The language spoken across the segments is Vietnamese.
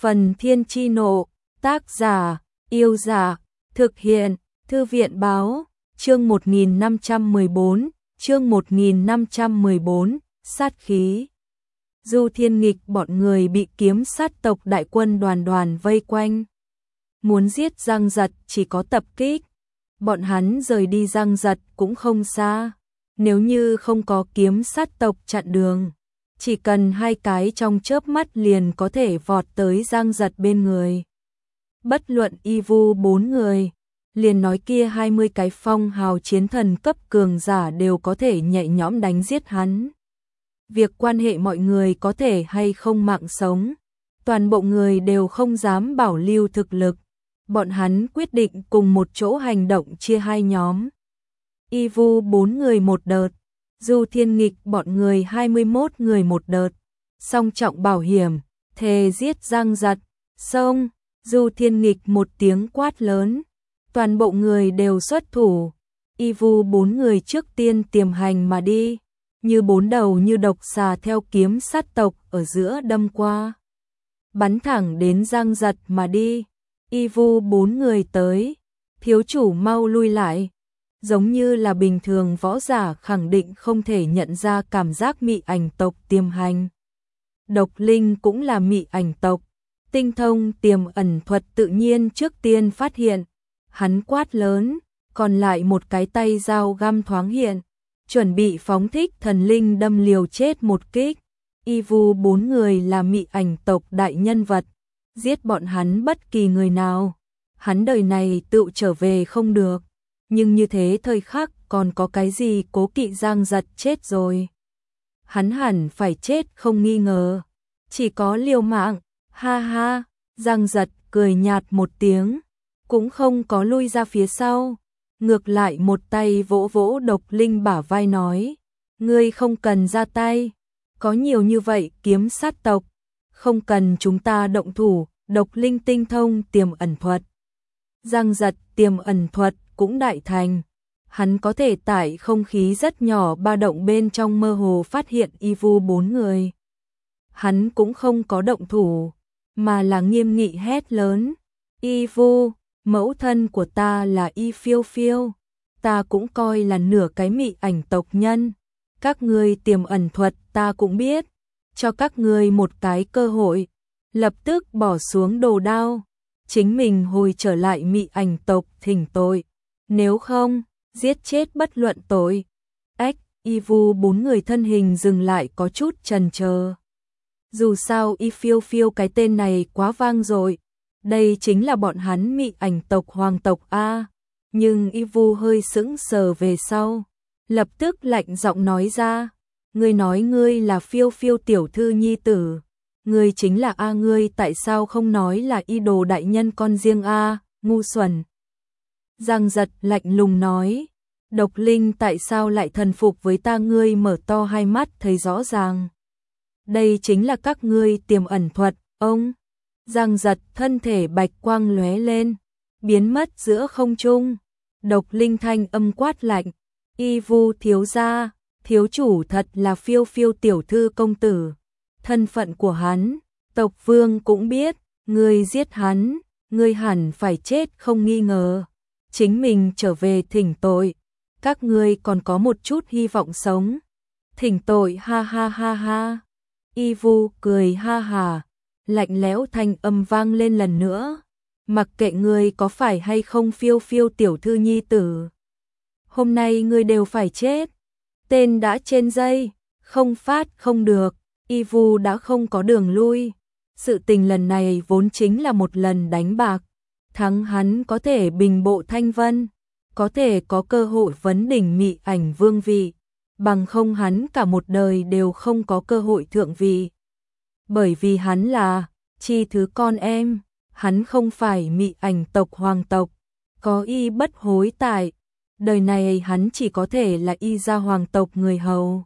Phần Thiên Chi Nộ, tác giả, Yêu Dạ, thực hiện, Thư viện Báo, chương 1514, sát khí. Du Thiên Nghịch bọn người bị kiếm sát tộc đại quân đoàn đoàn vây quanh. Muốn giết Giang Giật chỉ có tập kích. Bọn hắn rời đi Giang Giật cũng không xa. Nếu như không có kiếm sát tộc chặn đường, chỉ cần 2 cái trong chớp mắt liền có thể vọt tới Giang Giật bên người. Bất luận y vu 4 người, liền nói kia 20 cái phong hào chiến thần cấp cường giả đều có thể nhẹ nhõm đánh giết hắn. Việc quan hệ mọi người có thể hay không mạng sống, toàn bộ người đều không dám bảo lưu thực lực. Bọn hắn quyết định cùng một chỗ hành động, chia 2 nhóm. Y vu 4 người một đợt, Du Thiên Nghịch bọn người 21 người một đợt. Song trọng bảo hiểm, thề giết Giang Giật. Xông! Du Thiên Nghịch một tiếng quát lớn, toàn bộ người đều xuất thủ. Y vu 4 người trước tiên tiềm hành mà đi, như 4 đầu như độc xà theo kiếm sát tộc ở giữa đâm qua, bắn thẳng đến Giang Giật mà đi. Y vu 4 người tới, thiếu chủ mau lui lại. Giống như là bình thường võ giả khẳng định không thể nhận ra cảm giác mị ảnh tộc tiềm hành. Độc Linh cũng là mị ảnh tộc, tinh thông tiềm ẩn thuật tự nhiên trước tiên phát hiện. Hắn quát lớn, còn lại một cái tay dao găm thoáng hiện, chuẩn bị phóng thích thần linh đâm liều chết một kích. Y vu 4 người là mị ảnh tộc đại nhân vật, giết bọn hắn bất kỳ người nào, hắn đời này tự trở về không được. Nhưng như thế thời khắc còn có cái gì cố kỵ? Giang Giật chết rồi, hắn hẳn phải chết không nghi ngờ, chỉ có liều mạng. Ha ha, Giang Giật cười nhạt một tiếng, cũng không có lui ra phía sau, ngược lại một tay vỗ vỗ Độc Linh bả vai nói, ngươi không cần ra tay, có nhiều như vậy kiếm sát tộc, không cần chúng ta động thủ. Độc Linh tinh thông tiềm ẩn thuật, Giang Giật tiềm ẩn thuật cũng đại thành, hắn có thể tại không khí rất nhỏ ba động bên trong mơ hồ phát hiện y vu 4 người. Hắn cũng không có động thủ, mà là nghiêm nghị hét lớn, y vu, mẫu thân của ta là Y Phiêu Phiêu, ta cũng coi là nửa cái mị ảnh tộc nhân, các ngươi tiềm ẩn thuật ta cũng biết, cho các ngươi một cái cơ hội, lập tức bỏ xuống đồ đao, chính mình hồi trở lại mị ảnh tộc thỉnh tội, nếu không, giết chết bất luận tội. Ách, Y vu 4 người thân hình dừng lại có chút chần chờ. Dù sao Y Phiêu Phiêu cái tên này quá vang dội, đây chính là bọn hắn mị ảnh tộc hoàng tộc A. Nhưng Y vu hơi sững sờ về sau, lập tức lạnh giọng nói ra, ngươi nói ngươi là Phiêu Phiêu tiểu thư nhi tử, ngươi chính là A, ngươi tại sao không nói là Y đồ đại nhân con riêng A, ngu xuẩn. Giang Giật lạnh lùng nói, Độc Linh tại sao lại thần phục với ta? Ngươi mở to hai mắt thấy rõ ràng, đây chính là các ngươi tiềm ẩn thuật. Ông Giang Giật thân thể bạch quang lóe lên, biến mất giữa không trung. Độc Linh thanh âm quát lạnh, Y vu thiếu gia, thiếu chủ thật là Phiêu Phiêu tiểu thư công tử, thân phận của hắn tộc vương cũng biết, ngươi giết hắn, ngươi hẳn phải chết không nghi ngờ, chính mình trở về thỉnh tội, các ngươi còn có một chút hy vọng sống. Thỉnh tội? Ha ha ha ha. Y vu cười ha hà, lạnh lẽo thanh âm vang lên lần nữa, mặc kệ ngươi có phải hay không Phiêu Phiêu tiểu thư nhi tử, hôm nay ngươi đều phải chết. Tên đã trên dây, không phát không được. Y vu đã không có đường lui, sự tình lần này vốn chính là một lần đánh bạc, thắng hắn có thể bình bộ thanh vân, có thể có cơ hội vấn đỉnh mị ảnh vương vị, bằng không hắn cả một đời đều không có cơ hội thượng vị. Bởi vì hắn là chi thứ con em, hắn không phải mị ảnh tộc hoàng tộc, có Y bất hối tại, đời này hắn chỉ có thể là Y gia hoàng tộc người hầu.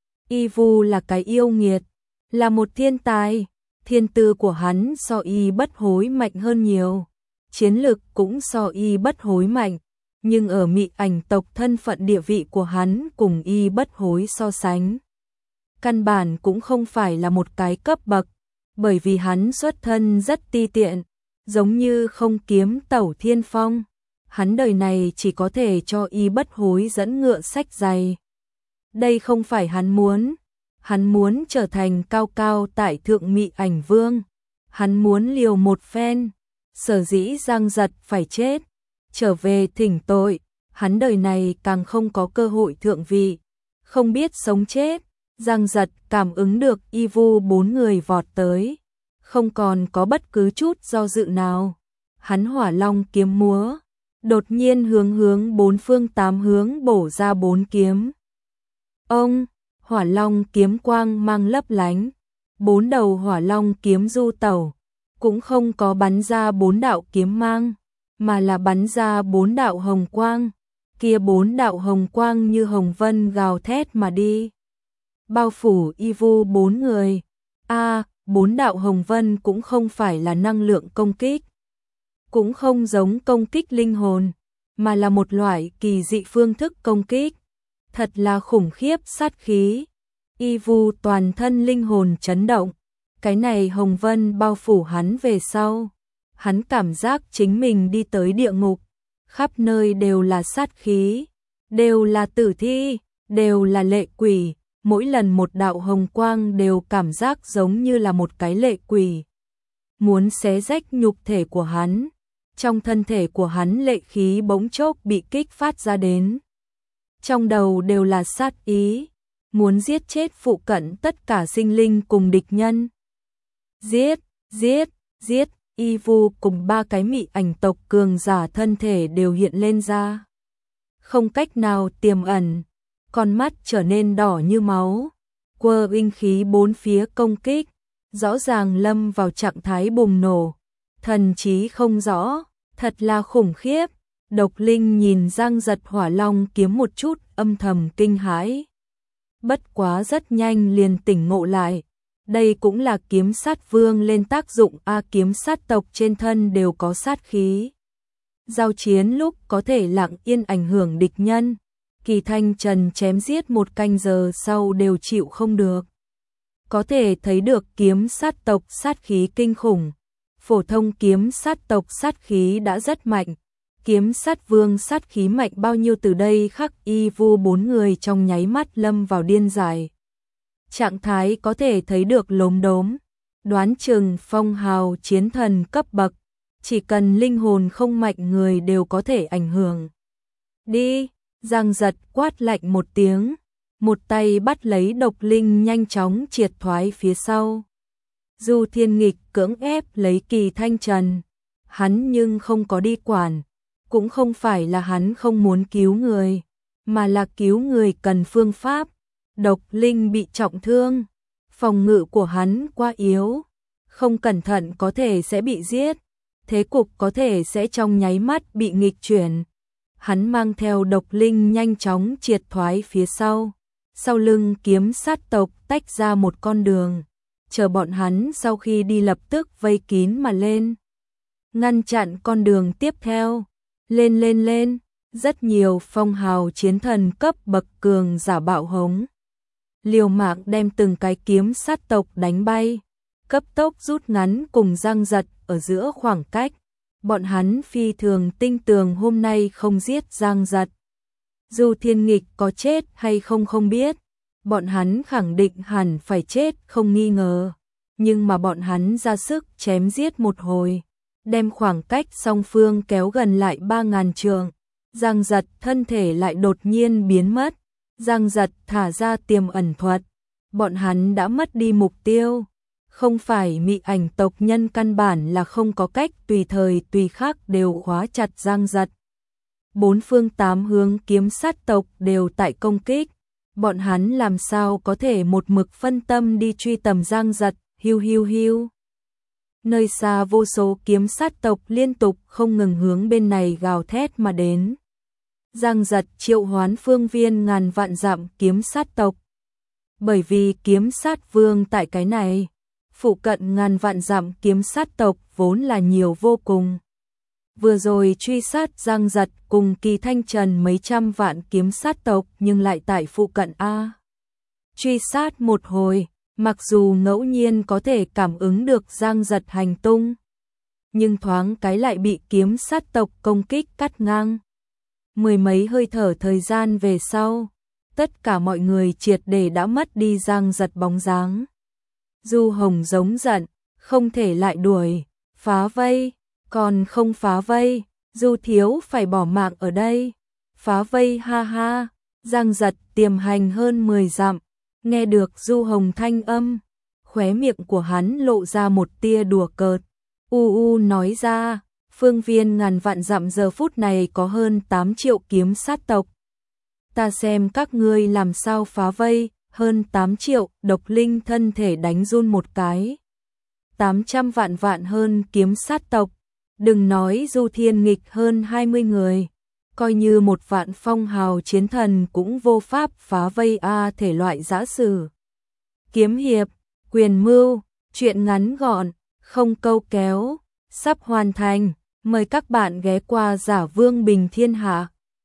Y vu là cái yêu nghiệt, là một thiên tài, thiên tư của hắn so Y bất hối mạnh hơn nhiều, chiến lực cũng so Y bất hối mạnh, nhưng ở mị ảnh tộc thân phận địa vị của hắn cùng Y bất hối so sánh, căn bản cũng không phải là một cái cấp bậc. bởi vì hắn xuất thân rất ti tiện, giống như không kiếm tẩu thiên phong. Hắn đời này chỉ có thể cho y bất hối dẫn ngựa sách giày. Đây không phải hắn muốn trở thành cao cao tại thượng Mị Ảnh Vương. Hắn muốn liều một phen, sở dĩ Giang Giật phải chết, trở về thỉnh tội, hắn đời này càng không có cơ hội thượng vị, không biết sống chết. Giang Giật cảm ứng được y vu 4 người vọt tới, không còn có bất cứ chút do dự nào. Hắn hỏa long kiếm múa, đột nhiên hướng 4 phương 8 hướng bổ ra 4 kiếm. Ông, hỏa long kiếm quang mang lấp lánh, 4 đầu hỏa long kiếm du tẩu, cũng không có bắn ra 4 đạo kiếm mang, mà là bắn ra 4 đạo hồng quang. Kia 4 đạo hồng quang như hồng vân gào thét mà đi, bao phủ y vu 4 người. 4 đạo hồng vân cũng không phải là năng lượng công kích, cũng không giống công kích linh hồn, mà là một loại kỳ dị phương thức công kích. Thật là khủng khiếp sát khí. Y vu toàn thân linh hồn chấn động. Cái này hồng vân bao phủ hắn về sau, hắn cảm giác chính mình đi tới địa ngục, khắp nơi đều là sát khí, đều là tử thi, đều là lệ quỷ, mỗi lần một đạo hồng quang đều cảm giác giống như là một cái lệ quỷ muốn xé rách nhục thể của hắn. Trong thân thể của hắn lệ khí bỗng chốc bị kích phát ra đến, trong đầu đều là sát ý, muốn giết chết phụ cận tất cả sinh linh cùng địch nhân. Giết, giết, giết. Y vu cùng 3 cái Mị Ảnh tộc cường giả thân thể đều hiện lên ra, không cách nào tiềm ẩn, con mắt trở nên đỏ như máu, quơ binh khí 4 phía công kích, rõ ràng lâm vào trạng thái bùng nổ, thần trí không rõ, thật là khủng khiếp. Độc Linh nhìn Giang Giật hỏa long kiếm một chút âm thầm kinh hãi, bất quá rất nhanh liền tỉnh ngộ lại. Đây cũng là kiếm sát vương lên tác dụng. Kiếm sát tộc trên thân đều có sát khí, giao chiến lúc có thể lặng yên ảnh hưởng địch nhân. Kỳ Thanh Trần chém giết 1 canh giờ sau đều chịu không được, có thể thấy được kiếm sát tộc sát khí kinh khủng. Phổ thông kiếm sát tộc sát khí đã rất mạnh, kiếm sát vương sát khí mạnh bao nhiêu. Từ đây khắc y vu 4 người trong nháy mắt lâm vào điên dại trạng thái, có thể thấy được lốm đốm. Đoán chừng phong hào chiến thần cấp bậc, chỉ cần linh hồn không mạnh người đều có thể ảnh hưởng. Đi, Giang Giật quát lạnh một tiếng, một tay bắt lấy Độc Linh nhanh chóng triệt thoái phía sau. Du Thiên Nghịch cưỡng ép lấy Kỳ Thanh Trần, hắn nhưng không có đi quản, cũng không phải là hắn không muốn cứu người, mà là cứu người cần phương pháp. Độc Linh bị trọng thương, phòng ngự của hắn quá yếu, không cẩn thận có thể sẽ bị giết, thế cục có thể sẽ trong nháy mắt bị nghịch chuyển. Hắn mang theo Độc Linh nhanh chóng triệt thoái phía sau, sau lưng kiếm sát tộc tách ra một con đường, chờ bọn hắn sau khi đi lập tức vây kín mà lên, ngăn chặn con đường tiếp theo. Lên, rất nhiều phong hào chiến thần cấp bậc cường giả bạo hống, liều mạng đem từng cái kiếm sát tộc đánh bay, cấp tốc rút ngắn cùng Giang Giật ở giữa khoảng cách. Bọn hắn phi thường tinh tường hôm nay không giết Giang Giật, dù Thiên Nghịch có chết hay không không biết, bọn hắn khẳng định hẳn phải chết không nghi ngờ, nhưng mà bọn hắn ra sức chém giết một hồi, đem khoảng cách song phương kéo gần lại 3000 trượng. Giang Giật thân thể lại đột nhiên biến mất. Giang Giật thả ra tiềm ẩn thuật, bọn hắn đã mất đi mục tiêu. Không phải Mị Ảnh tộc nhân căn bản là không có cách tùy thời tùy khắc đều khóa chặt Giang Giật. 4 phương 8 hướng kiếm sát tộc đều tại công kích, bọn hắn làm sao có thể một mực phân tâm đi truy tầm Giang Giật. Hiu. Nơi xa vô số kiếm sát tộc liên tục không ngừng hướng bên này gào thét mà đến. Giang Giật triệu hoán phương viên ngàn vạn dặm kiếm sát tộc. Bởi vì kiếm sát vương tại cái này, phụ cận ngàn vạn dặm kiếm sát tộc vốn là nhiều vô cùng. Vừa rồi truy sát Giang Giật cùng Kỳ Thanh Trần mấy trăm vạn kiếm sát tộc nhưng lại tại phụ cận truy sát một hồi, Mặc dù ngẫu nhiên có thể cảm ứng được Giang Giật hành tung, nhưng thoáng cái lại bị kiếm sát tộc công kích cắt ngang. Mười mấy hơi thở thời gian về sau, tất cả mọi người triệt để đã mất đi Giang Giật bóng dáng. Du Hồng giống giận, không thể lại đuổi, phá vây, còn không phá vây, Du thiếu phải bỏ mạng ở đây. Phá vây ha ha, Giang Giật tiềm hành hơn 10 dặm, nghe được Du Hồng thanh âm, khóe miệng của hắn lộ ra một tia đùa cợt. Nói ra, phương viên ngàn vạn dặm giờ phút này có hơn 8 triệu kiếm sát tộc. Ta xem các ngươi làm sao phá vây, hơn 8 triệu, Độc Linh thân thể đánh run một cái. 800 vạn hơn kiếm sát tộc, đừng nói Du Thiên Nghịch hơn 20 người, coi như một vạn phong hào chiến thần cũng vô pháp phá vây thể loại giã sử. Kiếm hiệp, quyền mưu, chuyện ngắn gọn, không câu kéo, sắp hoàn thành, mời các bạn ghé qua Giả Vương Bình Thiên Hạ.